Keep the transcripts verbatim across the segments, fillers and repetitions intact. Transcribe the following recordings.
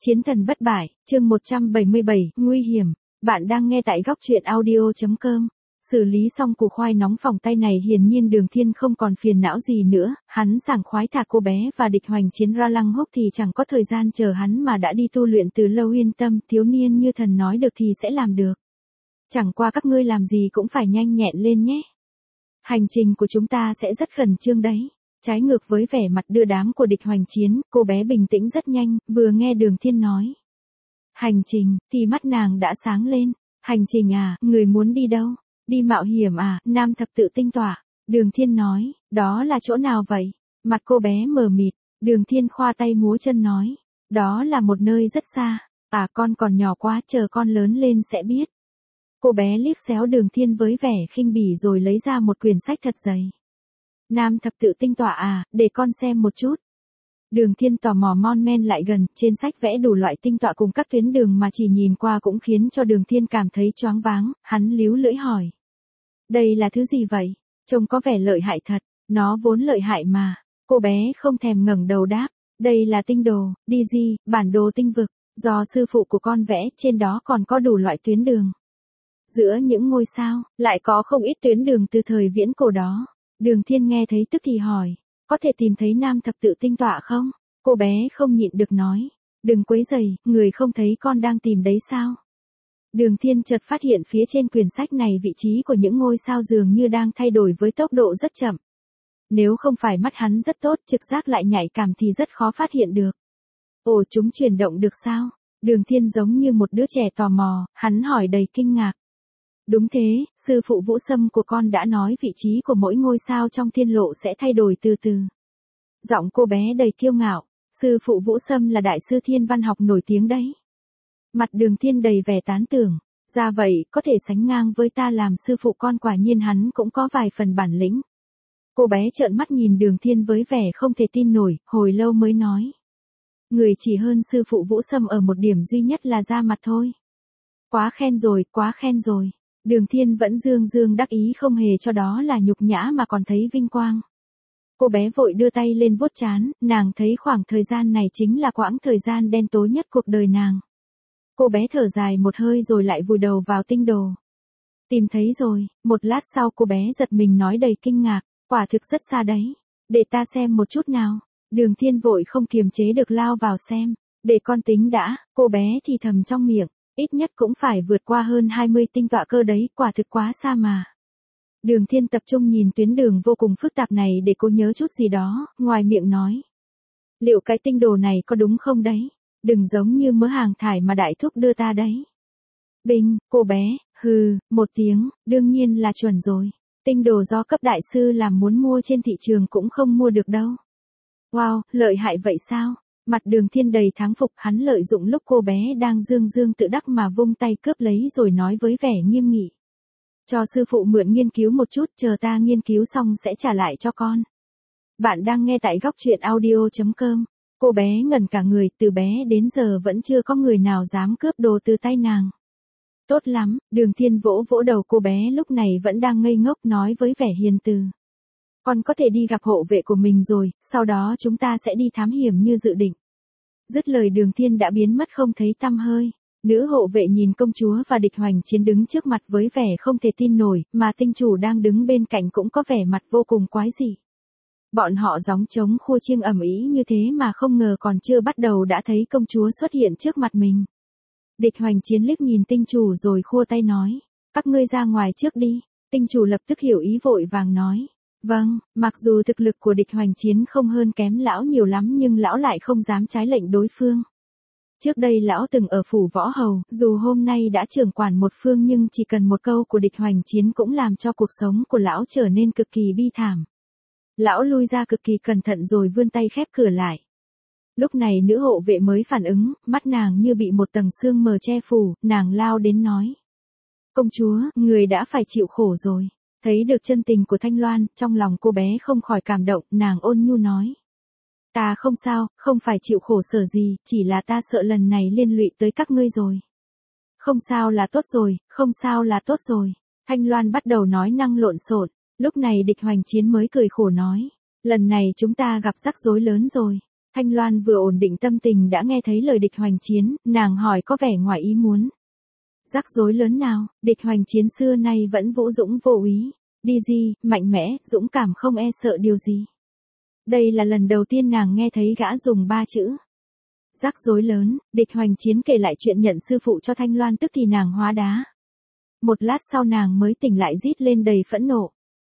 Chiến thần bất bại, chương một trăm bảy mươi bảy, nguy hiểm. Bạn đang nghe tại góc truyện audio chấm com. Xử lý xong củ khoai nóng phòng tay này, hiển nhiên Đường Thiên không còn phiền não gì nữa, hắn sảng khoái thả cô bé và địch hoành chiến ra lăng hốc thì chẳng có thời gian chờ hắn mà đã đi tu luyện từ lâu. Yên tâm, thiếu niên như thần nói được thì sẽ làm được. Chẳng qua các ngươi làm gì cũng phải nhanh nhẹn lên nhé. Hành trình của chúng ta sẽ rất khẩn trương đấy. Trái ngược với vẻ mặt đưa đám của địch hoành chiến, cô bé bình tĩnh rất nhanh, vừa nghe Đường Thiên nói hành trình, thì mắt nàng đã sáng lên. Hành trình à, người muốn đi đâu? Đi mạo hiểm à? Nam thập tự tinh tọa. Đường Thiên nói, đó là chỗ nào vậy? Mặt cô bé mờ mịt, Đường Thiên khoa tay múa chân nói, đó là một nơi rất xa. À, con còn nhỏ quá, chờ con lớn lên sẽ biết. Cô bé liếc xéo Đường Thiên với vẻ khinh bỉ rồi lấy ra một quyển sách thật dày. Nam thập tự tinh tọa à, để con xem một chút. Đường Thiên tò mò mon men lại gần, trên sách vẽ đủ loại tinh tọa cùng các tuyến đường mà chỉ nhìn qua cũng khiến cho Đường Thiên cảm thấy choáng váng, hắn líu lưỡi hỏi. Đây là thứ gì vậy? Trông có vẻ lợi hại thật, nó vốn lợi hại mà. Cô bé không thèm ngẩng đầu đáp, đây là tinh đồ, đi gì, bản đồ tinh vực, do sư phụ của con vẽ, trên đó còn có đủ loại tuyến đường. Giữa những ngôi sao, lại có không ít tuyến đường từ thời viễn cổ đó. Đường Thiên nghe thấy tức thì hỏi, có thể tìm thấy nam thập tự tinh tọa không? Cô bé không nhịn được nói, đừng quấy rầy, người không thấy con đang tìm đấy sao? Đường Thiên chợt phát hiện phía trên quyển sách này vị trí của những ngôi sao dường như đang thay đổi với tốc độ rất chậm. Nếu không phải mắt hắn rất tốt, trực giác lại nhạy cảm thì rất khó phát hiện được. Ồ, chúng chuyển động được sao? Đường Thiên giống như một đứa trẻ tò mò, hắn hỏi đầy kinh ngạc. Đúng thế, sư phụ Vũ Sâm của con đã nói vị trí của mỗi ngôi sao trong thiên lộ sẽ thay đổi từ từ. Giọng cô bé đầy kiêu ngạo, sư phụ Vũ Sâm là đại sư thiên văn học nổi tiếng đấy. Mặt Đường Thiên đầy vẻ tán tưởng, ra vậy, có thể sánh ngang với ta làm sư phụ con, quả nhiên hắn cũng có vài phần bản lĩnh. Cô bé trợn mắt nhìn Đường Thiên với vẻ không thể tin nổi, hồi lâu mới nói. Người chỉ hơn sư phụ Vũ Sâm ở một điểm duy nhất là da mặt thôi. Quá khen rồi, quá khen rồi. Đường Thiên vẫn dương dương đắc ý, không hề cho đó là nhục nhã mà còn thấy vinh quang. Cô bé vội đưa tay lên vuốt trán, nàng thấy khoảng thời gian này chính là quãng thời gian đen tối nhất cuộc đời nàng. Cô bé thở dài một hơi rồi lại vùi đầu vào tinh đồ. Tìm thấy rồi, một lát sau cô bé giật mình nói đầy kinh ngạc, quả thực rất xa đấy. Để ta xem một chút nào. Đường Thiên vội không kiềm chế được lao vào xem. Để con tính đã, cô bé thì thầm trong miệng. Ít nhất cũng phải vượt qua hơn hai mươi tinh tọa cơ đấy, quả thực quá xa mà. Đường Thiên tập trung nhìn tuyến đường vô cùng phức tạp này để cô nhớ chút gì đó, ngoài miệng nói. Liệu cái tinh đồ này có đúng không đấy? Đừng giống như mớ hàng thải mà đại thúc đưa ta đấy. Binh, cô bé, hừ, một tiếng, đương nhiên là chuẩn rồi. Tinh đồ do cấp đại sư làm, muốn mua trên thị trường cũng không mua được đâu. Wow, lợi hại vậy sao? Mặt Đường Thiên đầy thán phục, hắn lợi dụng lúc cô bé đang dương dương tự đắc mà vung tay cướp lấy rồi nói với vẻ nghiêm nghị. Cho sư phụ mượn nghiên cứu một chút, chờ ta nghiên cứu xong sẽ trả lại cho con. Bạn đang nghe tại góc truyện audio chấm com. Cô bé ngẩn cả người, từ bé đến giờ vẫn chưa có người nào dám cướp đồ từ tay nàng. Tốt lắm, Đường Thiên vỗ vỗ đầu cô bé lúc này vẫn đang ngây ngốc, nói với vẻ hiền từ. Con có thể đi gặp hộ vệ của mình rồi, sau đó chúng ta sẽ đi thám hiểm như dự định. Dứt lời Đường Thiên đã biến mất không thấy tăm hơi. Nữ hộ vệ nhìn công chúa và địch hoành chiến đứng trước mặt với vẻ không thể tin nổi, mà tinh chủ đang đứng bên cạnh cũng có vẻ mặt vô cùng quái dị. Bọn họ gióng trống khua chiêng ầm ĩ như thế mà không ngờ còn chưa bắt đầu đã thấy công chúa xuất hiện trước mặt mình. Địch hoành chiến liếc nhìn tinh chủ rồi khua tay nói, các ngươi ra ngoài trước đi. Tinh chủ lập tức hiểu ý vội vàng nói. Vâng, mặc dù thực lực của địch hoành chiến không hơn kém lão nhiều lắm nhưng lão lại không dám trái lệnh đối phương. Trước đây lão từng ở phủ võ hầu, dù hôm nay đã trưởng quản một phương nhưng chỉ cần một câu của địch hoành chiến cũng làm cho cuộc sống của lão trở nên cực kỳ bi thảm. Lão lui ra cực kỳ cẩn thận rồi vươn tay khép cửa lại. Lúc này nữ hộ vệ mới phản ứng, mắt nàng như bị một tầng sương mờ che phủ, nàng lao đến nói. Công chúa, người đã phải chịu khổ rồi. Thấy được chân tình của Thanh Loan, trong lòng cô bé không khỏi cảm động, nàng ôn nhu nói. Ta không sao, không phải chịu khổ sở gì, chỉ là ta sợ lần này liên lụy tới các ngươi rồi. Không sao là tốt rồi, không sao là tốt rồi. Thanh Loan bắt đầu nói năng lộn xộn, lúc này địch hoành chiến mới cười khổ nói. Lần này chúng ta gặp rắc rối lớn rồi. Thanh Loan vừa ổn định tâm tình đã nghe thấy lời Địch Hoành Chiến, nàng hỏi có vẻ ngoài ý muốn. Rắc rối lớn nào, Địch Hoành Chiến xưa nay vẫn vũ dũng vô úy, đi gì, mạnh mẽ, dũng cảm không e sợ điều gì. Đây là lần đầu tiên nàng nghe thấy gã dùng ba chữ. Rắc rối lớn, Địch Hoành Chiến kể lại chuyện nhận sư phụ cho Thanh Loan tức thì nàng hóa đá. Một lát sau nàng mới tỉnh lại rít lên đầy phẫn nộ.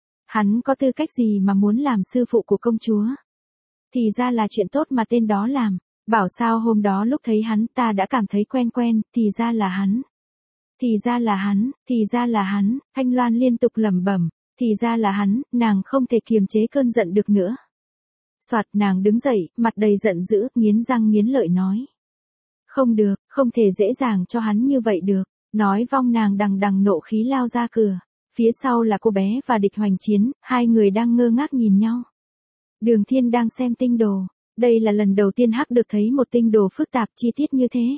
Hắn có tư cách gì mà muốn làm sư phụ của công chúa? Thì ra là chuyện tốt mà tên đó làm. Bảo sao hôm đó lúc thấy hắn ta đã cảm thấy quen quen, thì ra là hắn. Thì ra là hắn, thì ra là hắn, Thanh Loan liên tục lẩm bẩm, thì ra là hắn, nàng không thể kiềm chế cơn giận được nữa. Soạt nàng đứng dậy, mặt đầy giận dữ, nghiến răng nghiến lợi nói. Không được, không thể dễ dàng cho hắn như vậy được. Nói vong nàng đằng đằng nộ khí lao ra cửa. Phía sau là cô bé và Địch Hoành Chiến, hai người đang ngơ ngác nhìn nhau. Đường Thiên đang xem tinh đồ. Đây là lần đầu tiên Hắc được thấy một tinh đồ phức tạp chi tiết như thế.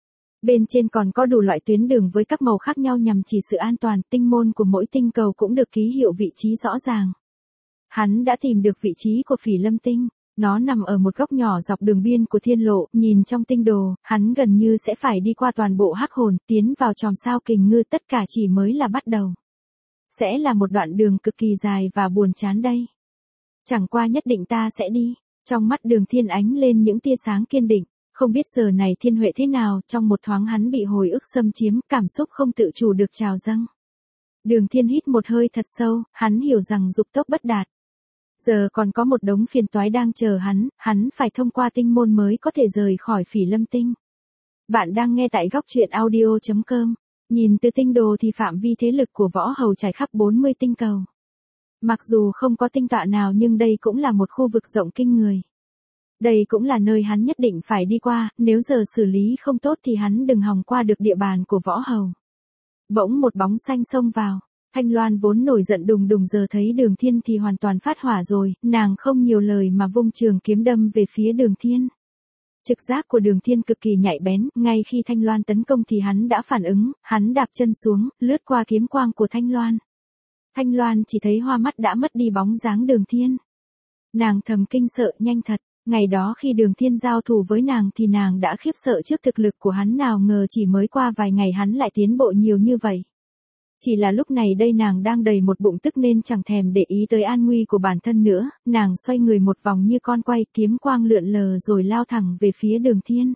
Bên trên còn có đủ loại tuyến đường với các màu khác nhau nhằm chỉ sự an toàn, tinh môn của mỗi tinh cầu cũng được ký hiệu vị trí rõ ràng. Hắn đã tìm được vị trí của Phỉ Lâm Tinh, nó nằm ở một góc nhỏ dọc đường biên của thiên lộ, nhìn trong tinh đồ, hắn gần như sẽ phải đi qua toàn bộ Hắc Hồn, tiến vào chòm sao Kình Ngư, tất cả chỉ mới là bắt đầu. Sẽ là một đoạn đường cực kỳ dài và buồn chán đây. Chẳng qua nhất định ta sẽ đi. Trong mắt Đường Thiên ánh lên những tia sáng kiên định. Không biết giờ này Thiên Huệ thế nào, trong một thoáng hắn bị hồi ức xâm chiếm, cảm xúc không tự chủ được trào dâng. Đường Thiên hít một hơi thật sâu, hắn hiểu rằng dục tốc bất đạt. Giờ còn có một đống phiền toái đang chờ hắn, hắn phải thông qua tinh môn mới có thể rời khỏi Phỉ Lâm Tinh. Bạn đang nghe tại góc truyện audio chấm com. Nhìn từ tinh đồ thì phạm vi thế lực của Võ Hầu trải khắp bốn mươi tinh cầu. Mặc dù không có tinh tọa nào nhưng đây cũng là một khu vực rộng kinh người. Đây cũng là nơi hắn nhất định phải đi qua, nếu giờ xử lý không tốt thì hắn đừng hòng qua được địa bàn của Võ Hầu. Bỗng một bóng xanh xông vào, Thanh Loan vốn nổi giận đùng đùng giờ thấy Đường Thiên thì hoàn toàn phát hỏa rồi, nàng không nhiều lời mà vung trường kiếm đâm về phía Đường Thiên. Trực giác của Đường Thiên cực kỳ nhạy bén, ngay khi Thanh Loan tấn công thì hắn đã phản ứng, hắn đạp chân xuống, lướt qua kiếm quang của Thanh Loan. Thanh Loan chỉ thấy hoa mắt đã mất đi bóng dáng Đường Thiên. Nàng thầm kinh sợ, nhanh thật, ngày đó khi Đường Thiên giao thủ với nàng thì nàng đã khiếp sợ trước thực lực của hắn, nào ngờ chỉ mới qua vài ngày hắn lại tiến bộ nhiều như vậy. Chỉ là lúc này đây nàng đang đầy một bụng tức nên chẳng thèm để ý tới an nguy của bản thân nữa, nàng xoay người một vòng như con quay, kiếm quang lượn lờ rồi lao thẳng về phía Đường Thiên.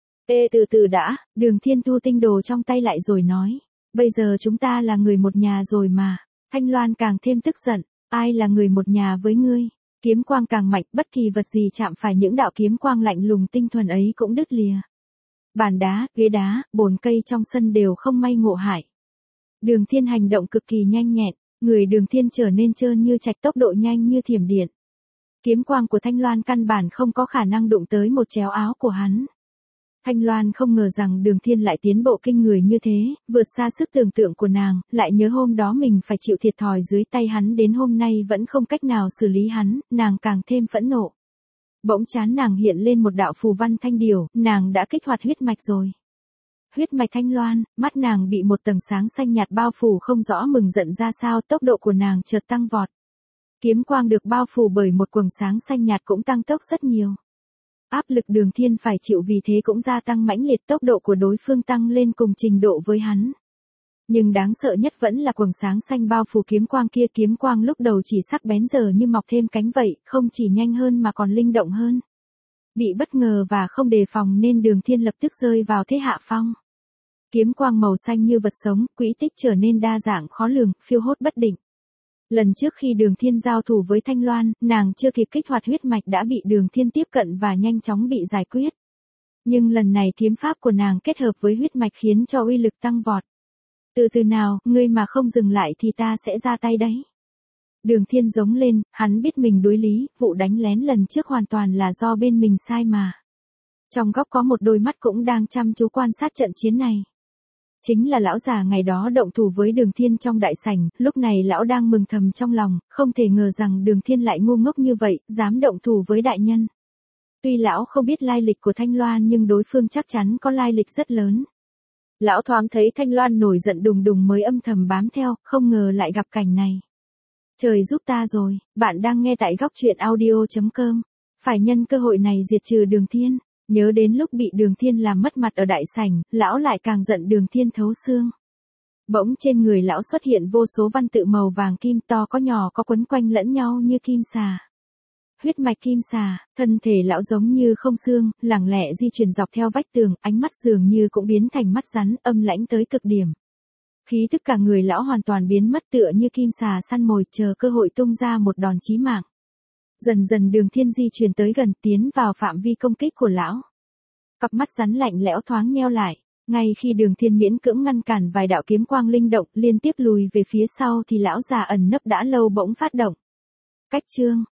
Ê từ từ đã, Đường Thiên thu tinh đồ trong tay lại rồi nói, bây giờ chúng ta là người một nhà rồi mà. Thanh Loan càng thêm tức giận, ai là người một nhà với ngươi? Kiếm quang càng mạnh, bất kỳ vật gì chạm phải những đạo kiếm quang lạnh lùng tinh thuần ấy cũng đứt lìa. Bàn đá, ghế đá, bồn cây trong sân đều không may ngộ hại. Đường Thiên hành động cực kỳ nhanh nhẹn, người Đường Thiên trở nên trơn như trạch, tốc độ nhanh như thiểm điện. Kiếm quang của Thanh Loan căn bản không có khả năng đụng tới một chéo áo của hắn. Thanh Loan không ngờ rằng Đường Thiên lại tiến bộ kinh người như thế, vượt xa sức tưởng tượng của nàng, lại nhớ hôm đó mình phải chịu thiệt thòi dưới tay hắn đến hôm nay vẫn không cách nào xử lý hắn, nàng càng thêm phẫn nộ. Bỗng trán nàng hiện lên một đạo phù văn thanh điều, nàng đã kích hoạt huyết mạch rồi. Huyết mạch Thanh Loan, mắt nàng bị một tầng sáng xanh nhạt bao phủ không rõ mừng giận ra sao, tốc độ của nàng chợt tăng vọt. Kiếm quang được bao phủ bởi một quầng sáng xanh nhạt cũng tăng tốc rất nhiều. Áp lực Đường Thiên phải chịu vì thế cũng gia tăng mãnh liệt, tốc độ của đối phương tăng lên cùng trình độ với hắn. Nhưng đáng sợ nhất vẫn là quầng sáng xanh bao phủ kiếm quang kia, kiếm quang lúc đầu chỉ sắc bén giờ như mọc thêm cánh vậy, không chỉ nhanh hơn mà còn linh động hơn. Bị bất ngờ và không đề phòng nên Đường Thiên lập tức rơi vào thế hạ phong. Kiếm quang màu xanh như vật sống, quỹ tích trở nên đa dạng khó lường, phiêu hốt bất định. Lần trước khi Đường Thiên giao thủ với Thanh Loan, nàng chưa kịp kích hoạt huyết mạch đã bị Đường Thiên tiếp cận và nhanh chóng bị giải quyết. Nhưng lần này kiếm pháp của nàng kết hợp với huyết mạch khiến cho uy lực tăng vọt. Từ từ nào, ngươi mà không dừng lại thì ta sẽ ra tay đấy. Đường Thiên giống lên, hắn biết mình đối lý, vụ đánh lén lần trước hoàn toàn là do bên mình sai mà. Trong góc có một đôi mắt cũng đang chăm chú quan sát trận chiến này. Chính là lão già ngày đó động thủ với Đường Thiên trong đại sảnh, lúc này lão đang mừng thầm trong lòng, không thể ngờ rằng Đường Thiên lại ngu ngốc như vậy, dám động thủ với đại nhân. Tuy lão không biết lai lịch của Thanh Loan nhưng đối phương chắc chắn có lai lịch rất lớn. Lão thoáng thấy Thanh Loan nổi giận đùng đùng mới âm thầm bám theo, không ngờ lại gặp cảnh này. Trời giúp ta rồi, bạn đang nghe tại góc truyện audio chấm com. Phải nhân cơ hội này diệt trừ Đường Thiên. Nhớ đến lúc bị Đường Thiên làm mất mặt ở đại sảnh, lão lại càng giận Đường Thiên thấu xương. Bỗng trên người lão xuất hiện vô số văn tự màu vàng kim to có nhỏ có quấn quanh lẫn nhau như kim xà. Huyết mạch kim xà, thân thể lão giống như không xương, lẳng lẹ di chuyển dọc theo vách tường, ánh mắt dường như cũng biến thành mắt rắn, âm lãnh tới cực điểm. Khí tức cả người lão hoàn toàn biến mất tựa như kim xà săn mồi, chờ cơ hội tung ra một đòn chí mạng. Dần dần Đường Thiên di chuyển tới gần, tiến vào phạm vi công kích của lão. Cặp mắt rắn lạnh lẽo thoáng nheo lại, ngay khi Đường Thiên miễn cưỡng ngăn cản vài đạo kiếm quang linh động liên tiếp lùi về phía sau thì lão già ẩn nấp đã lâu bỗng phát động. Cách chương